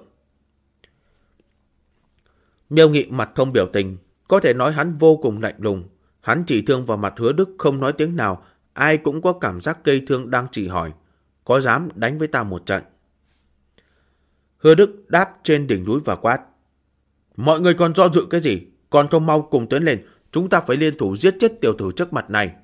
Miêu Nghị mặt không biểu tình, có thể nói hắn vô cùng lạnh lùng. Hắn chỉ thương vào mặt Hứa Đức không nói tiếng nào, ai cũng có cảm giác cây thương đang chỉ hỏi, có dám đánh với ta một trận? Hứa Đức đáp trên đỉnh núi và quát. Mọi người còn do dự cái gì? Còn không mau cùng tiến lên, chúng ta phải liên thủ giết chết tiểu tử trước mặt này.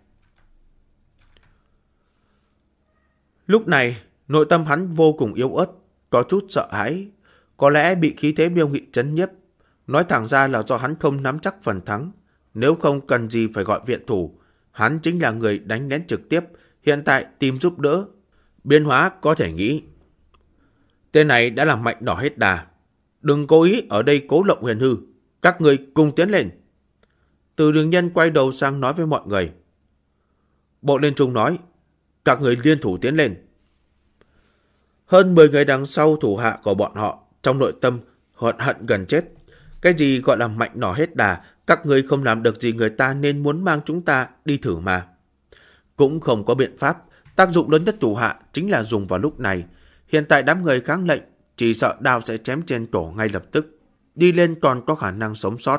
Lúc này, nội tâm hắn vô cùng yếu ớt, có chút sợ hãi, có lẽ bị khí thế Miêu Nghị chấn nhiếp. Nói thẳng ra là do hắn không nắm chắc phần thắng, nếu không cần gì phải gọi viện thủ. Hắn chính là người đánh lén trực tiếp, hiện tại tìm giúp đỡ. Biến hóa có thể nghĩ. Tên này đã làm mạnh đỏ hết đà. Đừng cố ý ở đây cố lộng huyền hư. Các người cùng tiến lên. Từ Đường Nhân quay đầu sang nói với mọi người. Bộ Liên Trung nói, các người liên thủ tiến lên. Hơn 10 người đằng sau thủ hạ của bọn họ, trong nội tâm hận gần chết. Cái gì gọi là mạnh nỏ hết đà, các người không làm được gì người ta nên muốn mang chúng ta đi thử mà. Cũng không có biện pháp, tác dụng lớn nhất thủ hạ chính là dùng vào lúc này. Hiện tại đám người kháng lệnh, chỉ sợ đao sẽ chém trên cổ ngay lập tức. Đi lên còn có khả năng sống sót.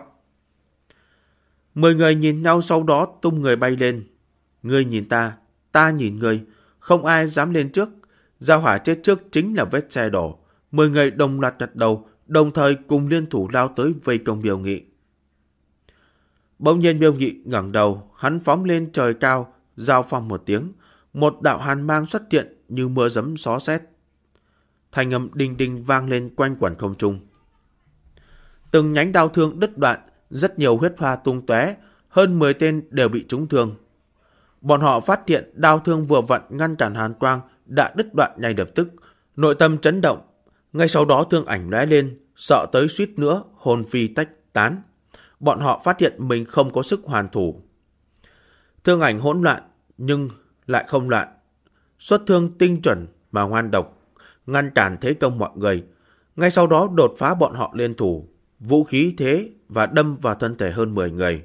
10 người nhìn nhau sau đó tung người bay lên. Ngươi nhìn ta nhìn ngươi, không ai dám lên trước. Giao hỏa chết trước chính là vết xe đổ. 10 người đồng loạt gật đầu, đồng thời cùng liên thủ lao tới vây công Miêu Nghị. Bỗng nhiên Miêu Nghị ngẩng đầu, hắn phóng lên trời cao, giao phong một tiếng, một đạo hàn mang xuất hiện như mưa giấm xó xét. Thanh âm đinh đinh vang lên quanh quẩn không trung. Từng nhánh đao thương đứt đoạn, rất nhiều huyết hoa tung tóe, hơn 10 tên đều bị trúng thương. Bọn họ phát hiện đao thương vừa vặn ngăn cản hàn quang đã đứt đoạn ngay lập tức, nội tâm chấn động. Ngay sau đó thương ảnh lóe lên, sợ tới suýt nữa hồn phi tách tán. Bọn họ phát hiện mình không có sức hoàn thủ. Thương ảnh hỗn loạn nhưng lại không loạn, xuất thương tinh chuẩn mà ngoan độc, ngăn cản thế công mọi người. Ngay sau đó đột phá bọn họ liên thủ, vũ khí thế và đâm vào thân thể hơn 10 người.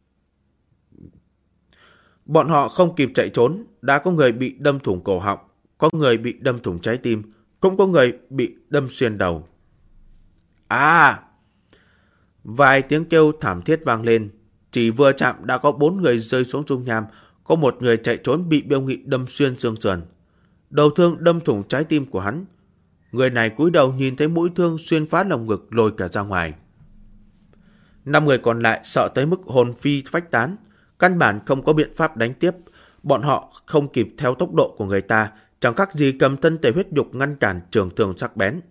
Bọn họ không kịp chạy trốn, đã có người bị đâm thủng cổ họng, có người bị đâm thủng trái tim, cũng có người bị đâm xuyên đầu. Vài tiếng kêu thảm thiết vang lên, chỉ vừa chạm đã có 4 người rơi xuống dung nham, có một người chạy trốn bị Miêu Nghị đâm xuyên xương sườn. Đầu thương đâm thủng trái tim của hắn. Người này cúi đầu nhìn thấy mũi thương xuyên phá lồng ngực lồi cả ra ngoài. 5 người còn lại sợ tới mức hồn phi phách tán, căn bản không có biện pháp đánh tiếp. Bọn họ không kịp theo tốc độ của người ta, chẳng khác gì cầm thân thể huyết nhục ngăn cản trường thương sắc bén.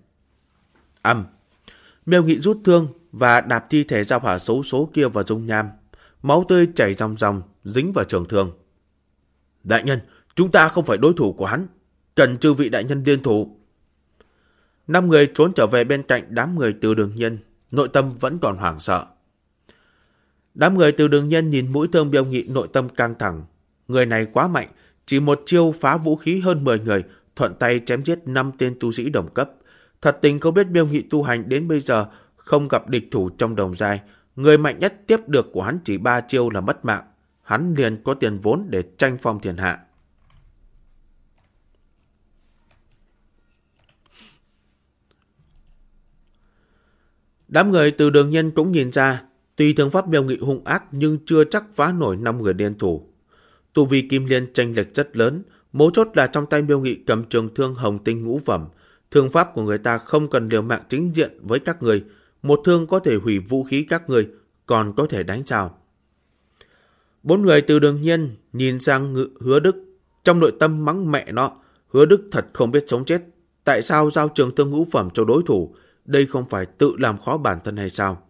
Miêu Nghị rút thương và đạp thi thể Giao Hỏa xấu số kia vào dung nham. Máu tươi chảy ròng ròng dính vào trường thương. Đại nhân, chúng ta không phải đối thủ của hắn, cần chư vị đại nhân liên thủ. 5 người trốn trở về bên cạnh đám người Từ Đường Nhân, nội tâm vẫn còn hoảng sợ. Đám người Từ Đường Nhân nhìn mũi thương Miêu Nghị, nội tâm căng thẳng. Người này quá mạnh, chỉ một chiêu phá vũ khí hơn 10 người, thuận tay chém giết 5 tên tu sĩ đồng cấp. Thật tình không biết Miêu Nghị tu hành đến bây giờ không gặp địch thủ trong đồng giai. Người mạnh nhất tiếp được của hắn chỉ 3 chiêu là mất mạng. Hắn liền có tiền vốn để tranh phong thiên hạ. Đám người Từ Đường Nhân cũng nhìn ra, tuy thương pháp Miêu Nghị hung ác nhưng chưa chắc phá nổi 5 người liên thủ. Tu vi kim liên chênh lệch rất lớn, mấu chốt là trong tay Miêu Nghị cầm trường thương hồng tinh ngũ phẩm. Thương pháp của người ta không cần liều mạng chính diện với các người, một thương có thể hủy vũ khí các người, còn có thể đánh sao. 4 người Từ Đường Nhân nhìn sang Hứa Đức, trong nội tâm mắng mẹ nó, Hứa Đức thật không biết sống chết. Tại sao giao trường thương ngũ phẩm cho đối thủ? Đây không phải tự làm khó bản thân hay sao?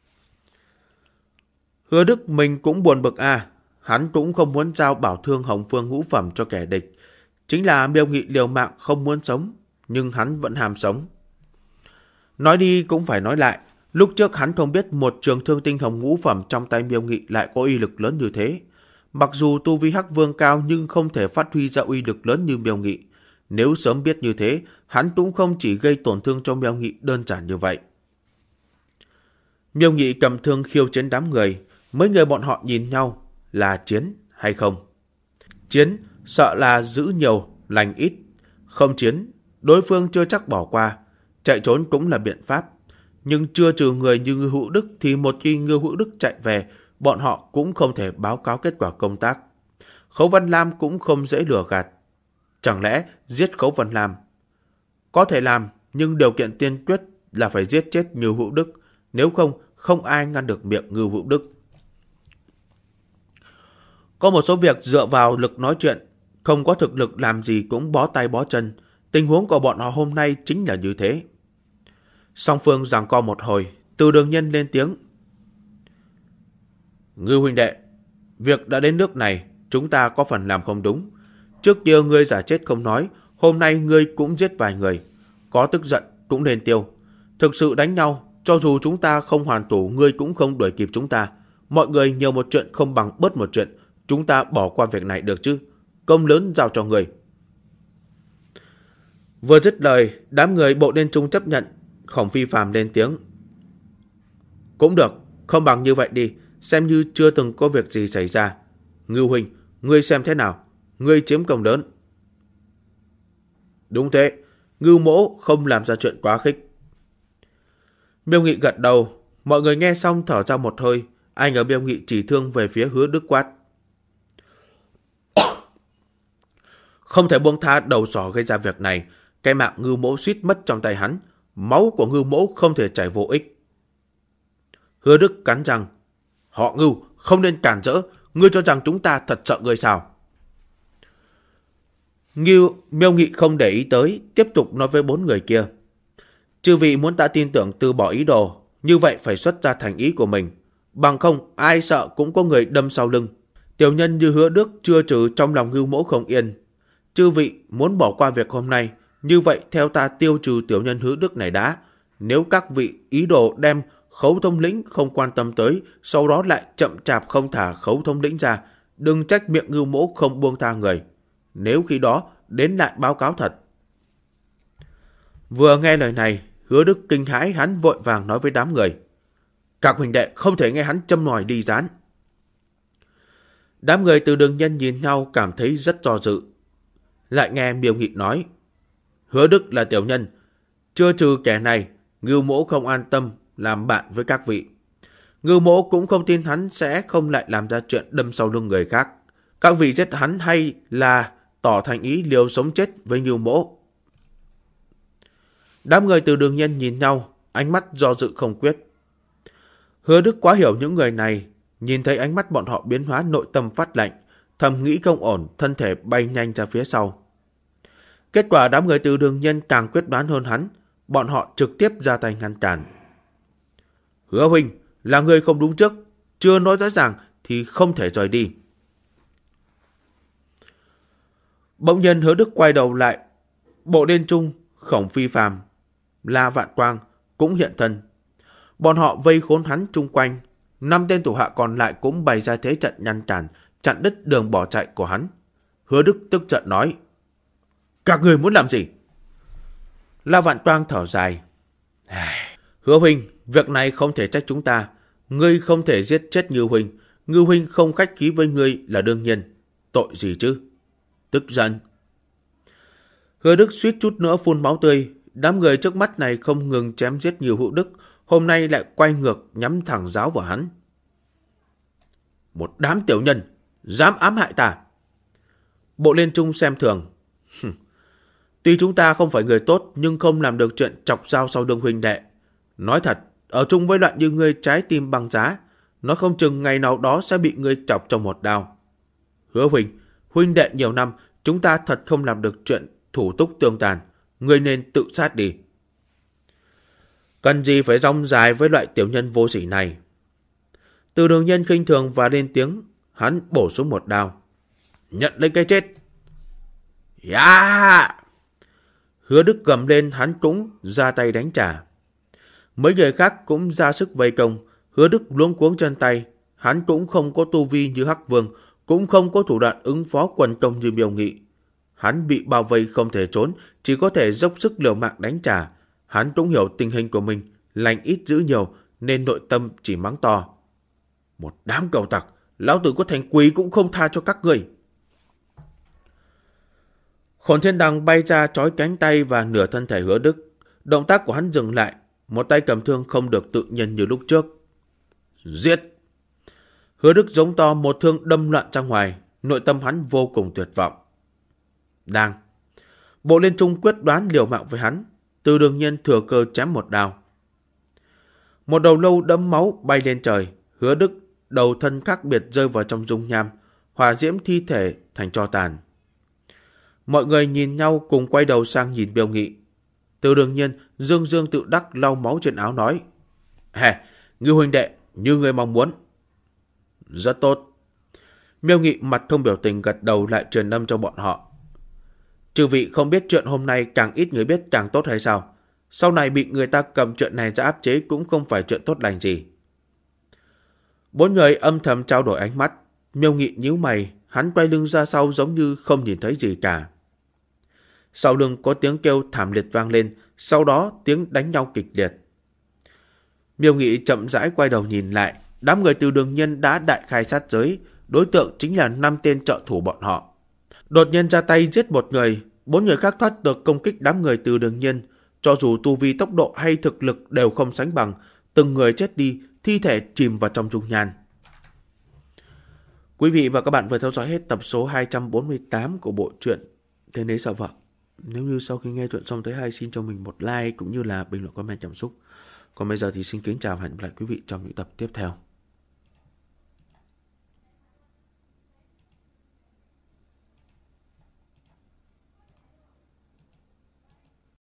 Hứa Đức mình cũng buồn bực hắn cũng không muốn giao bảo thương hồng phương ngũ phẩm cho kẻ địch. Chính là Miêu Nghị liều mạng không muốn sống, nhưng hắn vẫn ham sống. Nói đi cũng phải nói lại, lúc trước hắn không biết một trường thương tinh hồng ngũ phẩm trong tay Miêu Nghị lại có uy lực lớn như thế. Mặc dù tu vi Hắc Vương cao nhưng không thể phát huy ra uy lực lớn như Miêu Nghị. Nếu sớm biết như thế, hắn cũng không chỉ gây tổn thương cho Miêu Nghị đơn giản như vậy. Miêu Nghị cầm thương khiêu chiến đám người, mấy người bọn họ nhìn nhau là chiến hay không. Chiến sợ là giữ nhiều, lành ít. Không chiến, đối phương chưa chắc bỏ qua. Chạy trốn cũng là biện pháp. Nhưng chưa trừ người như Ngưu Hữu Đức thì một khi Ngưu Hữu Đức chạy về, bọn họ cũng không thể báo cáo kết quả công tác. Khấu Văn Lam cũng không dễ lừa gạt. Chẳng lẽ giết Khấu Văn Lam có thể làm, nhưng điều kiện tiên quyết là phải giết chết Ngưu Hữu Đức, nếu không, không ai ngăn được miệng Ngưu Hữu Đức. Có một số việc dựa vào lực nói chuyện, không có thực lực làm gì cũng bó tay bó chân. Tình huống của bọn họ hôm nay chính là như thế. Song phương giằng co một hồi, Từ Đường Nhân lên tiếng. Ngưu huynh đệ, việc đã đến nước này, chúng ta có phần làm không đúng. Trước kia ngươi giả chết không nói, hôm nay ngươi cũng giết vài người. Có tức giận cũng nên tiêu. Thực sự đánh nhau, cho dù chúng ta không hoàn thủ, ngươi cũng không đuổi kịp chúng ta. Mọi người nhiều một chuyện không bằng bớt một chuyện. Chúng ta bỏ qua việc này được chứ? Công lớn giao cho người. Vừa dứt lời, đám người Bộ Liên Trung chấp nhận. Khổng Phi Phàm lên tiếng. Cũng được, không bằng như vậy đi, xem như chưa từng có việc gì xảy ra. Ngưu huynh, ngươi xem thế nào? Ngươi chiếm công lớn. Đúng thế, Ngưu mỗ không làm ra chuyện quá khích. Miêu Nghị gật đầu, mọi người nghe xong thở ra một hơi. Anh ở Miêu Nghị chỉ thương về phía Hứa Đức quát. Không thể buông tha đầu sỏ gây ra việc này. Cái mạng Ngưu mỗ suýt mất trong tay hắn. Máu của Ngưu mỗ không thể chảy vô ích. Hứa Đức cắn răng. Họ Ngưu, không nên cản rỡ. Ngươi cho rằng chúng ta thật sợ ngươi sao? Miêu Nghị không để ý tới, tiếp tục nói với 4 người kia. Chư vị muốn ta tin tưởng từ bỏ ý đồ, như vậy phải xuất ra thành ý của mình. Bằng không, ai sợ cũng có người đâm sau lưng. Tiểu nhân như Hứa Đức chưa trừ trong lòng Ngưu mỗ không yên. Chư vị muốn bỏ qua việc hôm nay, như vậy theo ta tiêu trừ tiểu nhân Hứa Đức này đã. Nếu các vị ý đồ đem Khấu thống lĩnh không quan tâm tới, sau đó lại chậm chạp không thả Khấu thống lĩnh ra, đừng trách miệng Ngưu mỗ không buông tha người. Nếu khi đó đến lại báo cáo thật. Vừa nghe lời này, Hứa Đức kinh hãi, hắn vội vàng nói với đám người. Các huynh đệ không thể nghe hắn châm ngòi đi gián. Đám người Từ Đường Nhân nhìn nhau cảm thấy rất do dự. Lại nghe Miêu Nghị nói. Hứa Đức là tiểu nhân, chưa trừ kẻ này, Ngưu mỗ không an tâm làm bạn với các vị. Ngưu mỗ cũng không tin hắn sẽ không lại làm ra chuyện đâm sau lưng người khác. Các vị giết hắn hay là tỏ thành ý liều sống chết với Ngưu mỗ? Đám người Từ Đường Nhân nhìn nhau, ánh mắt do dự không quyết. Hứa Đức quá hiểu những người này, nhìn thấy ánh mắt bọn họ biến hóa, nội tâm phát lạnh, thầm nghĩ không ổn, thân thể bay nhanh ra phía sau. Kết quả đám người Từ Đường Nhân càng quyết đoán hơn hắn, bọn họ trực tiếp ra tay ngăn cản. Hứa huynh, là người không đúng trước, chưa nói rõ ràng thì không thể rời đi. Bỗng nhiên Hứa Đức quay đầu lại, Bộ Liên Trung, Khổng Phi Phàm, La Vạn Quang cũng hiện thân. Bọn họ vây khốn hắn chung quanh, 5 tên thủ hạ còn lại cũng bày ra thế trận ngăn cản, chặn đứt đường bỏ chạy của hắn. Hứa Đức tức giận nói. Các người muốn làm gì? La Vạn Quang thở dài. Hứa huynh, việc này không thể trách chúng ta. Ngươi không thể giết chết Ngưu huynh. Ngưu huynh không khách khí với ngươi là đương nhiên. Tội gì chứ? Tức giận. Hứa Đức suýt chút nữa phun máu tươi. Đám người trước mắt này không ngừng chém giết Ngưu Hữu Đức, hôm nay lại quay ngược nhắm thẳng giáo vào hắn. Một đám tiểu nhân, dám ám hại ta. Bộ Liên Trung xem thường. Tuy chúng ta không phải người tốt, nhưng không làm được chuyện chọc dao sau lưng huynh đệ. Nói thật, ở chung với loại như ngươi trái tim băng giá, nó không chừng ngày nào đó sẽ bị ngươi chọc trong một đao. Hứa huynh, huynh đệ nhiều năm, chúng ta thật không làm được chuyện thủ túc tương tàn. Ngươi nên tự sát đi. Cần gì phải rong dài với loại tiểu nhân vô sỉ này? Từ Đường Nhân khinh thường và lên tiếng, hắn bổ xuống một đao. Nhận lấy cái chết. Yeah! Hứa Đức gầm lên, hắn cũng ra tay đánh trả. Mấy người khác cũng ra sức vây công. Hứa Đức luống cuống chân tay. Hắn cũng không có tu vi như Hắc Vương, cũng không có thủ đoạn ứng phó quần công như Miêu Nghị. Hắn bị bao vây không thể trốn, chỉ có thể dốc sức liều mạng đánh trả. Hắn cũng hiểu tình hình của mình, lành ít dữ nhiều, nên nội tâm chỉ mắng to. Một đám cẩu tặc, lão tử có thành quỷ cũng không tha cho các người. Khổn Thiên Đằng bay ra trói cánh tay và nửa thân thể Hứa Đức. Động tác của hắn dừng lại, một tay cầm thương không được tự nhiên như lúc trước. Giết! Hứa Đức giống to, một thương đâm loạn ra ngoài, nội tâm hắn vô cùng tuyệt vọng. Đang! Bộ Liên Trung quyết đoán liều mạng với hắn. Từ Đường Nhiên thừa cơ chém một đao. Một đầu lâu đẫm máu bay lên trời, Hứa Đức đầu thân khác biệt rơi vào trong dung nham, hỏa diễm thi thể thành tro tàn. Mọi người nhìn nhau cùng quay đầu sang nhìn Miêu Nghị. Từ Đường Nhiên dương dương tự đắc lau máu trên áo nói: "Hè, Ngưu huynh đệ, như người mong muốn." "Rất tốt." Miêu Nghị mặt không biểu tình gật đầu lại truyền âm cho bọn họ. "Chư vị không biết chuyện hôm nay càng ít người biết càng tốt hay sao? Sau này bị người ta cầm chuyện này ra áp chế cũng không phải chuyện tốt lành gì." Bốn người âm thầm trao đổi ánh mắt. Miêu Nghị nhíu mày, hắn quay lưng ra sau giống như không nhìn thấy gì cả. Sau lưng có tiếng kêu thảm liệt vang lên, sau đó tiếng đánh nhau kịch liệt. Miêu Nghị chậm rãi quay đầu nhìn lại, đám người Từ Đường Nhiên đã đại khai sát giới, đối tượng chính là 5 tên trợ thủ bọn họ. Đột nhiên ra tay giết một người, 4 người khác thoát được công kích đám người Từ Đường Nhiên, cho dù tu vi tốc độ hay thực lực đều không sánh bằng, từng người chết đi, thi thể chìm vào trong dung nham. Quý vị và các bạn vừa theo dõi hết tập số 248 của bộ truyện Thế Nấy Sợ Vợ. Nếu như sau khi nghe chuyện xong thấy hay, xin cho mình một like cũng như là bình luận comment cảm xúc. Còn bây giờ thì xin kính chào và hẹn gặp lại quý vị trong những tập tiếp theo.